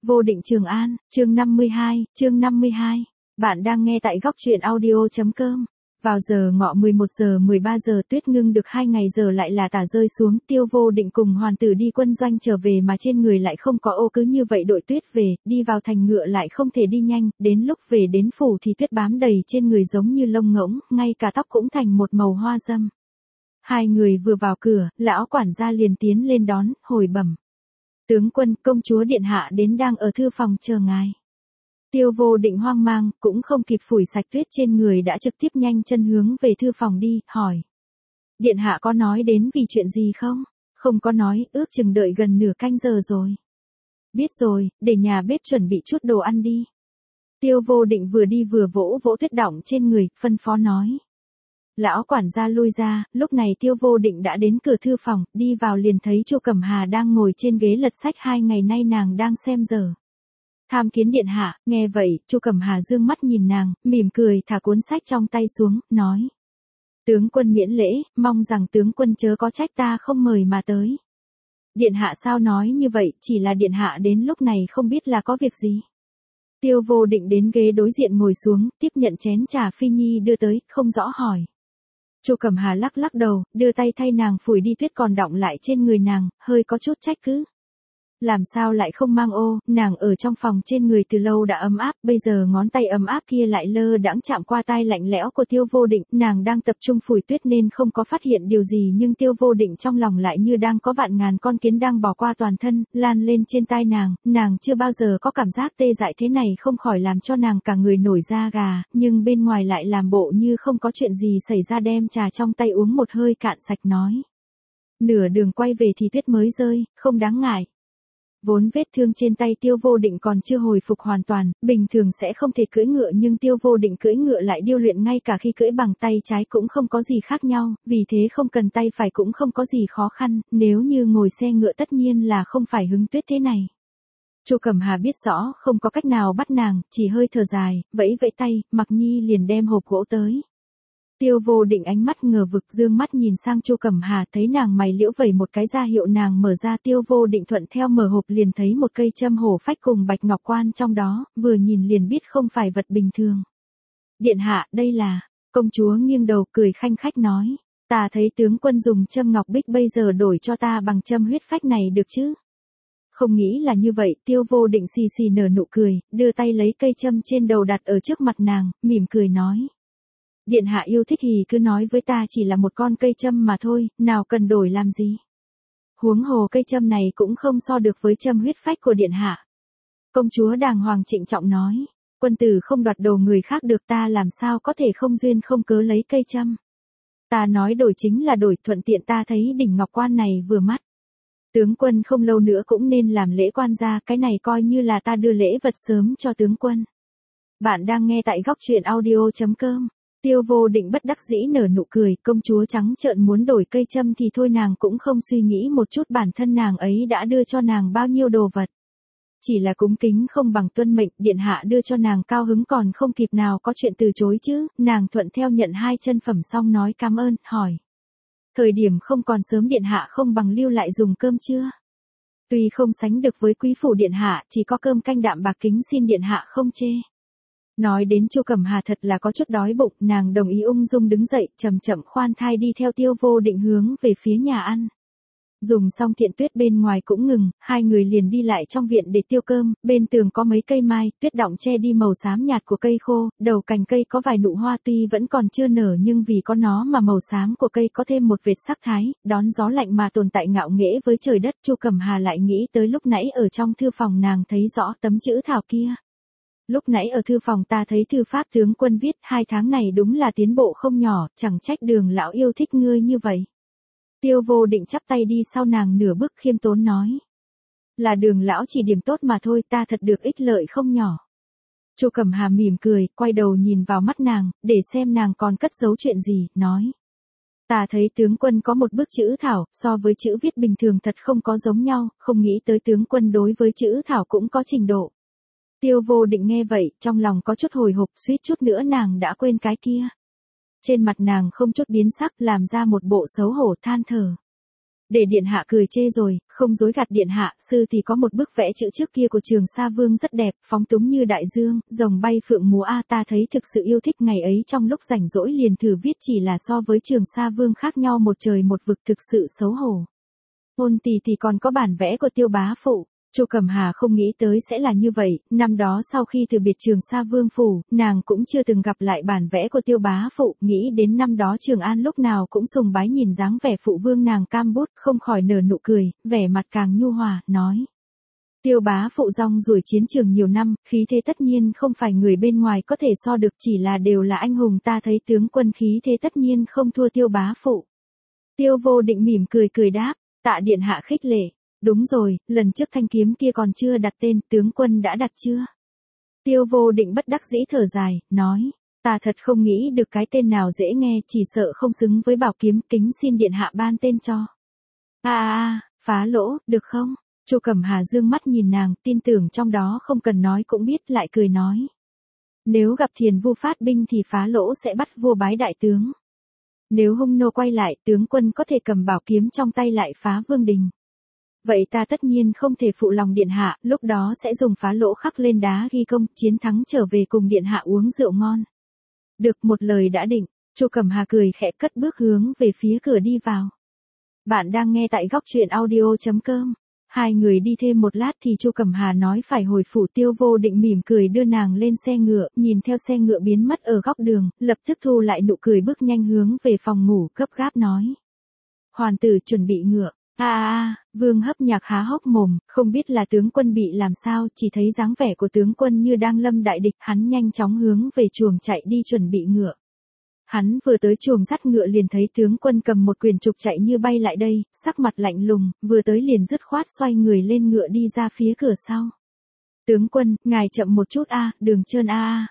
Vô định Trường An, chương 52. Bạn đang nghe tại góc truyện audio.com. Vào giờ ngọ 11 giờ 13 giờ tuyết ngưng được 2 ngày giờ lại là tả rơi xuống, Tiêu Vô Định cùng Hoàn Tử đi quân doanh trở về mà trên người lại không có ô, cứ như vậy đội tuyết về, đi vào thành ngựa lại không thể đi nhanh, đến lúc về đến phủ thì tuyết bám đầy trên người giống như lông ngỗng, ngay cả tóc cũng thành một màu hoa dâm. Hai người vừa vào cửa, lão quản gia liền tiến lên đón, hồi bẩm. Tướng quân, công chúa điện hạ đến đang ở thư phòng chờ ngài. Tiêu Vô Định hoang mang, cũng không kịp phủi sạch tuyết trên người đã trực tiếp nhanh chân hướng về thư phòng đi, hỏi. Điện hạ có nói đến vì chuyện gì không? Không có nói, ước chừng đợi gần nửa canh giờ rồi. Biết rồi, để nhà bếp chuẩn bị chút đồ ăn đi. Tiêu Vô Định vừa đi vừa vỗ vỗ tuyết đọng trên người, phân phó nói. Lão quản gia lui ra, lúc này Tiêu Vô Định đã đến cửa thư phòng, đi vào liền thấy Chu Cẩm Hà đang ngồi trên ghế lật sách, 2 ngày nay nàng đang xem giờ. Tham kiến điện hạ, nghe vậy, Chu Cẩm Hà dương mắt nhìn nàng, mỉm cười thả cuốn sách trong tay xuống, nói. Tướng quân miễn lễ, mong rằng tướng quân chớ có trách ta không mời mà tới. Điện hạ sao nói như vậy, chỉ là điện hạ đến lúc này không biết là có việc gì. Tiêu Vô Định đến ghế đối diện ngồi xuống, tiếp nhận chén trà Phi Nhi đưa tới, không rõ hỏi. Chu Cẩm Hà lắc lắc đầu, đưa tay thay nàng phủi đi tuyết còn đọng lại trên người nàng, hơi có chút trách cứ. Làm sao lại không mang ô, nàng ở trong phòng trên người từ lâu đã ấm áp, bây giờ ngón tay ấm áp kia lại lơ đãng chạm qua tai lạnh lẽo của Tiêu Vô Định, nàng đang tập trung phủi tuyết nên không có phát hiện điều gì, nhưng Tiêu Vô Định trong lòng lại như đang có vạn ngàn con kiến đang bỏ qua toàn thân, lan lên trên tai nàng chưa bao giờ có cảm giác tê dại thế này, không khỏi làm cho nàng cả người nổi da gà, nhưng bên ngoài lại làm bộ như không có chuyện gì xảy ra, đem trà trong tay uống một hơi cạn sạch, nói. Nửa đường quay về thì tuyết mới rơi, không đáng ngại. Vốn vết thương trên tay Tiêu Vô Định còn chưa hồi phục hoàn toàn, bình thường sẽ không thể cưỡi ngựa, nhưng Tiêu Vô Định cưỡi ngựa lại điêu luyện, ngay cả khi cưỡi bằng tay trái cũng không có gì khác nhau, vì thế không cần tay phải cũng không có gì khó khăn, nếu như ngồi xe ngựa tất nhiên là không phải hứng tuyết thế này. Chu Cẩm Hà biết rõ không có cách nào bắt nàng, chỉ hơi thở dài, vẫy vẫy tay, Mặc Nhi liền đem hộp gỗ tới. Tiêu Vô Định ánh mắt ngờ vực, dương mắt nhìn sang Chu Cẩm Hà, thấy nàng mày liễu vẩy một cái ra hiệu nàng mở ra, Tiêu Vô Định thuận theo mở hộp liền thấy một cây châm hổ phách cùng bạch ngọc quan trong đó, vừa nhìn liền biết không phải vật bình thường. Điện hạ, đây là, công chúa nghiêng đầu cười khanh khách nói, ta thấy tướng quân dùng châm ngọc bích, bây giờ đổi cho ta bằng châm huyết phách này được chứ? Không nghĩ là như vậy, Tiêu Vô Định xì xì nở nụ cười, đưa tay lấy cây châm trên đầu đặt ở trước mặt nàng, mỉm cười nói. Điện hạ yêu thích thì cứ nói với ta, chỉ là một con cây châm mà thôi, nào cần đổi làm gì. Huống hồ cây châm này cũng không so được với châm huyết phách của điện hạ. Công chúa đàng hoàng trịnh trọng nói, quân tử không đoạt đồ người khác được, ta làm sao có thể không duyên không cớ lấy cây châm. Ta nói đổi chính là đổi, thuận tiện ta thấy đỉnh ngọc quan này vừa mắt. Tướng quân không lâu nữa cũng nên làm lễ quan gia, cái này coi như là ta đưa lễ vật sớm cho tướng quân. Bạn đang nghe tại góc truyện audio.com. Tiêu Vô Định bất đắc dĩ nở nụ cười, công chúa trắng trợn muốn đổi cây châm thì thôi, nàng cũng không suy nghĩ một chút bản thân nàng ấy đã đưa cho nàng bao nhiêu đồ vật. Chỉ là cúng kính không bằng tuân mệnh, điện hạ đưa cho nàng cao hứng còn không kịp nào có chuyện từ chối chứ, nàng thuận theo nhận 2 chân phẩm xong nói cảm ơn, hỏi. Thời điểm không còn sớm, điện hạ không bằng lưu lại dùng cơm chưa? Tuy không sánh được với quý phủ điện hạ, chỉ có cơm canh đạm bạc, kính xin điện hạ không chê. Nói đến Chu Cẩm Hà thật là có chút đói bụng, nàng đồng ý ung dung đứng dậy, chậm chậm khoan thai đi theo Tiêu Vô Định hướng về phía nhà ăn. Dùng xong thiện tuyết bên ngoài cũng ngừng, hai người liền đi lại trong viện để tiêu cơm, bên tường có mấy cây mai, tuyết đọng che đi màu xám nhạt của cây khô, đầu cành cây có vài nụ hoa tuy vẫn còn chưa nở nhưng vì có nó mà màu xám của cây có thêm một vệt sắc thái, đón gió lạnh mà tồn tại ngạo nghễ với trời đất. Chu Cẩm Hà lại nghĩ tới lúc nãy ở trong thư phòng nàng thấy rõ tấm chữ thảo kia. Lúc nãy ở thư phòng ta thấy thư pháp tướng quân viết, 2 tháng này đúng là tiến bộ không nhỏ, chẳng trách Đường lão yêu thích ngươi như vậy. Tiêu Vô Định chắp tay đi sau nàng nửa bước, khiêm tốn nói. Là Đường lão chỉ điểm tốt mà thôi, ta thật được ích lợi không nhỏ. Chu Cẩm Hà mỉm cười, quay đầu nhìn vào mắt nàng, để xem nàng còn cất giấu chuyện gì, nói. Ta thấy tướng quân có một bức chữ thảo, so với chữ viết bình thường thật không có giống nhau, không nghĩ tới tướng quân đối với chữ thảo cũng có trình độ. Tiêu Vô Định nghe vậy, trong lòng có chút hồi hộp, suýt chút nữa nàng đã quên cái kia. Trên mặt nàng không chút biến sắc, làm ra một bộ xấu hổ than thở. Để điện hạ cười chê rồi, không dối gạt điện hạ, sư thì có một bức vẽ chữ trước kia của Trường Sa Vương rất đẹp, phóng túng như đại dương, rồng bay phượng múa ta thấy thực sự yêu thích, ngày ấy trong lúc rảnh rỗi liền thử viết, chỉ là so với Trường Sa Vương khác nhau một trời một vực, thực sự xấu hổ. Ôn tỷ còn có bản vẽ của Tiêu bá phụ. Chu Cẩm Hà không nghĩ tới sẽ là như vậy, năm đó sau khi từ biệt Trường Sa Vương phủ, nàng cũng chưa từng gặp lại bản vẽ của Tiêu bá phụ, nghĩ đến năm đó Trường An lúc nào cũng sùng bái nhìn dáng vẻ phụ vương nàng cam bút, không khỏi nở nụ cười, vẻ mặt càng nhu hòa, nói. Tiêu bá phụ rong ruổi chiến trường nhiều năm, khí thế tất nhiên không phải người bên ngoài có thể so được, chỉ là đều là anh hùng, ta thấy tướng quân khí thế tất nhiên không thua Tiêu bá phụ. Tiêu Vô Định mỉm cười đáp, tạ điện hạ khích lệ. Đúng rồi, lần trước thanh kiếm kia còn chưa đặt tên, tướng quân đã đặt chưa? Tiêu Vô Định bất đắc dĩ thở dài, nói, ta thật không nghĩ được cái tên nào dễ nghe, chỉ sợ không xứng với bảo kiếm, kính xin điện hạ ban tên cho. Phá lỗ, được không? Chu Cẩm Hà dương mắt nhìn nàng, tin tưởng trong đó không cần nói cũng biết, lại cười nói. Nếu gặp Thiền Vu phát binh thì Phá lỗ sẽ bắt vua bái đại tướng. Nếu Hung nô quay lại, tướng quân có thể cầm bảo kiếm trong tay lại phá vương đình. Vậy ta tất nhiên không thể phụ lòng điện hạ, lúc đó sẽ dùng Phá lỗ khắc lên đá ghi công, chiến thắng trở về cùng điện hạ uống rượu ngon. Được, một lời đã định. Chu Cẩm Hà cười khẽ cất bước hướng về phía cửa đi vào. Bạn đang nghe tại góc truyện audio.com. Hai người đi thêm một lát thì Chu Cẩm Hà nói phải hồi phủ. Tiêu Vô Định mỉm cười đưa nàng lên xe ngựa, nhìn theo xe ngựa biến mất ở góc đường, lập tức thu lại nụ cười bước nhanh hướng về phòng ngủ, gấp gáp nói. Hoàn tử chuẩn bị ngựa. Vương Hấp Nhạc há hốc mồm, không biết là tướng quân bị làm sao, chỉ thấy dáng vẻ của tướng quân như đang lâm đại địch, hắn nhanh chóng hướng về chuồng chạy đi chuẩn bị ngựa. Hắn vừa tới chuồng dắt ngựa liền thấy tướng quân cầm một quyền trục chạy như bay lại đây, sắc mặt lạnh lùng, vừa tới liền dứt khoát xoay người lên ngựa đi ra phía cửa sau. Tướng quân, ngài chậm một chút đường trơn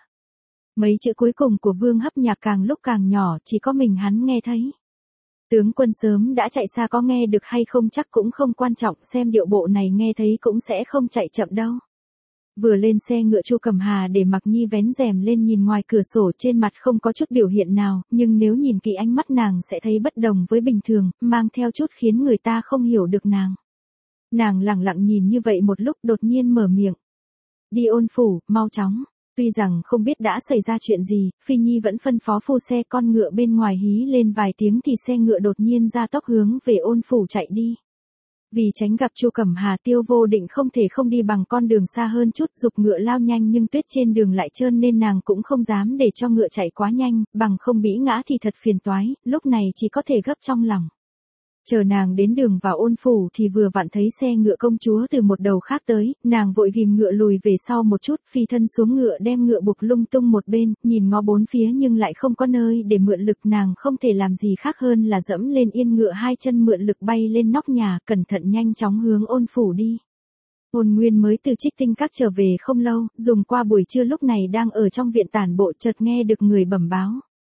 Mấy chữ cuối cùng của Vương Hấp Nhạc càng lúc càng nhỏ, chỉ có mình hắn nghe thấy. Tướng quân sớm đã chạy xa, có nghe được hay không chắc cũng không quan trọng, xem điệu bộ này nghe thấy cũng sẽ không chạy chậm đâu. Vừa lên xe ngựa Chu Cẩm Hà để Mặc Nhi vén rèm lên nhìn ngoài cửa sổ, trên mặt không có chút biểu hiện nào, nhưng nếu nhìn kỹ ánh mắt nàng sẽ thấy bất đồng với bình thường, mang theo chút khiến người ta không hiểu được nàng. Nàng lặng lặng nhìn như vậy một lúc đột nhiên mở miệng. Đi Ôn phủ, mau chóng. Tuy rằng không biết đã xảy ra chuyện gì, Phi Nhi vẫn phân phó phu xe con ngựa bên ngoài hí lên vài tiếng thì xe ngựa đột nhiên ra tốc hướng về Ôn phủ chạy đi. Vì tránh gặp Chu Cẩm Hà, Tiêu Vô Định không thể không đi bằng con đường xa hơn chút, giục ngựa lao nhanh, nhưng tuyết trên đường lại trơn nên nàng cũng không dám để cho ngựa chạy quá nhanh, bằng không bĩ ngã thì thật phiền toái, lúc này chỉ có thể gấp trong lòng. Chờ nàng đến đường vào Ôn phủ thì vừa vặn thấy xe ngựa công chúa từ một đầu khác tới, nàng vội ghim ngựa lùi về sau một chút, phi thân xuống ngựa đem ngựa buộc lung tung một bên, nhìn ngó bốn phía nhưng lại không có nơi để mượn lực, nàng không thể làm gì khác hơn là dẫm lên yên ngựa, hai chân mượn lực bay lên nóc nhà, cẩn thận nhanh chóng hướng Ôn phủ đi. Ôn Nguyên mới từ Trích Tinh Các trở về không lâu, dùng qua buổi trưa lúc này đang ở trong viện tản bộ, chợt nghe được người bẩm báo.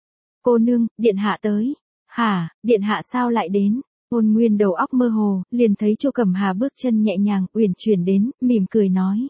Cô nương, điện hạ tới. Hả, điện hạ sao lại đến? Ôn Nguyên đầu óc mơ hồ, liền thấy Chu Cẩm Hà bước chân nhẹ nhàng, uyển chuyển đến, mỉm cười nói.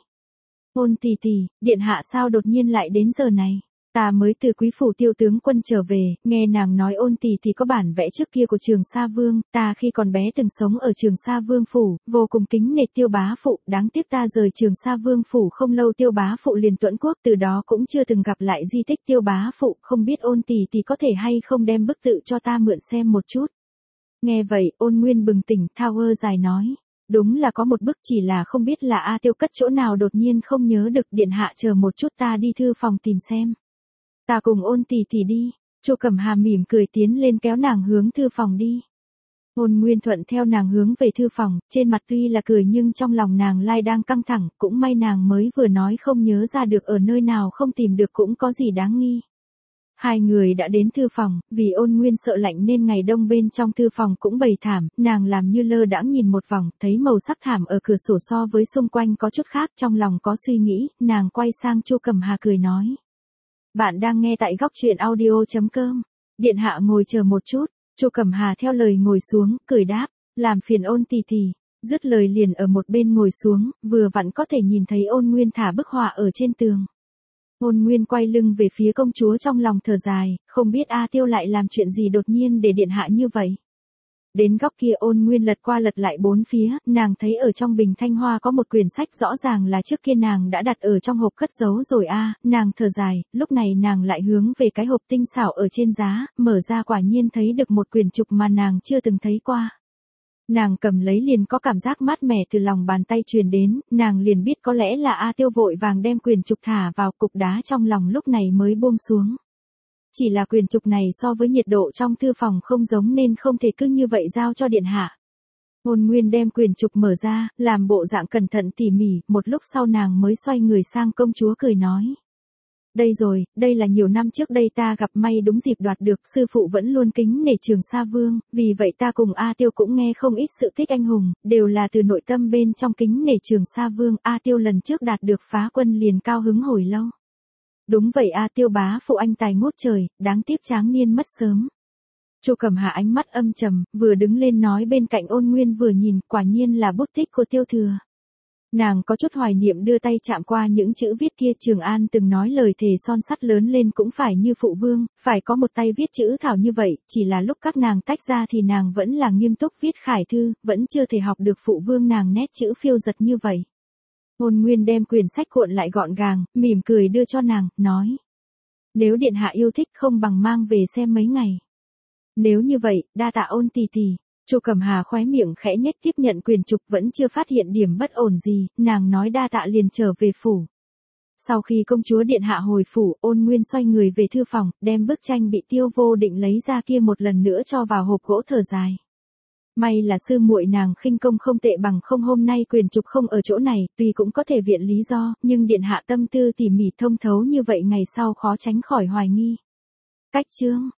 Ôn tỷ tỷ, điện hạ sao đột nhiên lại đến giờ này? Ta mới từ quý phủ Tiêu tướng quân trở về, nghe nàng nói Ôn tỷ tỷ có bản vẽ trước kia của Trường Sa Vương, ta khi còn bé từng sống ở Trường Sa Vương phủ, vô cùng kính nể Tiêu bá phụ, đáng tiếc ta rời Trường Sa Vương phủ không lâu Tiêu bá phụ liền tuẫn quốc, từ đó cũng chưa từng gặp lại di tích Tiêu bá phụ, không biết Ôn tỷ tỷ có thể hay không đem bức tự cho ta mượn xem một chút. Nghe vậy, Ôn Nguyên bừng tỉnh, thao dài nói. Đúng là có một bức, chỉ là không biết là Tiêu cất chỗ nào, đột nhiên không nhớ được, điện hạ chờ một chút ta đi thư phòng tìm xem. Ta cùng Ôn tỷ tỷ đi. Chu Cẩm Hà mỉm cười tiến lên kéo nàng hướng thư phòng đi. Ôn Nguyên thuận theo nàng hướng về thư phòng, trên mặt tuy là cười nhưng trong lòng nàng lai đang căng thẳng, cũng may nàng mới vừa nói không nhớ ra được ở nơi nào không tìm được cũng có gì đáng nghi. Hai người đã đến thư phòng, vì Ôn Nguyên sợ lạnh nên ngày đông bên trong thư phòng cũng bày thảm, nàng làm như lơ đãng nhìn một vòng, thấy màu sắc thảm ở cửa sổ so với xung quanh có chút khác, trong lòng có suy nghĩ, nàng quay sang Chu Cẩm Hà cười nói. Bạn đang nghe tại góc truyện audio.com, điện hạ ngồi chờ một chút, Chu Cẩm Hà theo lời ngồi xuống, cười đáp, làm phiền Ôn tỷ tỷ, dứt lời liền ở một bên ngồi xuống, vừa vặn có thể nhìn thấy Ôn Nguyên thả bức họa ở trên tường. Ôn Nguyên quay lưng về phía công chúa trong lòng thở dài, không biết Tiêu lại làm chuyện gì đột nhiên để điện hạ như vậy. Đến góc kia Ôn Nguyên lật qua lật lại bốn phía, nàng thấy ở trong bình thanh hoa có một quyển sách rõ ràng là trước kia nàng đã đặt ở trong hộp cất giấu rồi nàng thở dài, lúc này nàng lại hướng về cái hộp tinh xảo ở trên giá, mở ra quả nhiên thấy được một quyển trục mà nàng chưa từng thấy qua. Nàng cầm lấy liền có cảm giác mát mẻ từ lòng bàn tay truyền đến, nàng liền biết có lẽ là A Tiêu vội vàng đem quyển trục thả vào, cục đá trong lòng lúc này mới buông xuống. Chỉ là quyển trục này so với nhiệt độ trong thư phòng không giống nên không thể cứ như vậy giao cho điện hạ. Ôn Nguyên đem quyển trục mở ra, làm bộ dạng cẩn thận tỉ mỉ, một lúc sau nàng mới xoay người sang công chúa cười nói. Đây rồi, đây là nhiều năm trước đây ta gặp may đúng dịp đoạt được, sư phụ vẫn luôn kính nể Trường Sa Vương, vì vậy ta cùng A Tiêu cũng nghe không ít sự tích anh hùng, đều là từ nội tâm bên trong kính nể Trường Sa Vương. A Tiêu lần trước đạt được phá quân liền cao hứng hồi lâu. Đúng vậy A Tiêu bá phụ anh tài ngút trời, đáng tiếc tráng niên mất sớm. Chu Cẩm Hà ánh mắt âm trầm, vừa đứng lên nói bên cạnh Ôn Nguyên vừa nhìn, quả nhiên là bút tích của Tiêu thừa. Nàng có chút hoài niệm đưa tay chạm qua những chữ viết kia. Trường An từng nói lời thề son sắt lớn lên cũng phải như phụ vương, phải có một tay viết chữ thảo như vậy, chỉ là lúc các nàng tách ra thì nàng vẫn là nghiêm túc viết khải thư, vẫn chưa thể học được phụ vương nàng nét chữ phiêu giật như vậy. Ôn Nguyên đem quyển sách cuộn lại gọn gàng, mỉm cười đưa cho nàng, nói. Nếu điện hạ yêu thích không bằng mang về xem mấy ngày. Nếu như vậy, đa tạ Ôn tỷ tỷ. Chu Cẩm Hà khóe miệng khẽ nhếch tiếp nhận quyển trục, vẫn chưa phát hiện điểm bất ổn gì, nàng nói đa tạ liền trở về phủ. Sau khi công chúa điện hạ hồi phủ, Ôn Nguyên xoay người về thư phòng, đem bức tranh bị Tiêu Vô Định lấy ra kia một lần nữa cho vào hộp gỗ, thở dài. May là sư muội nàng khinh công không tệ, bằng không hôm nay quyển trục không ở chỗ này, tuy cũng có thể viện lý do, nhưng điện hạ tâm tư tỉ mỉ thông thấu như vậy ngày sau khó tránh khỏi hoài nghi. Cách chương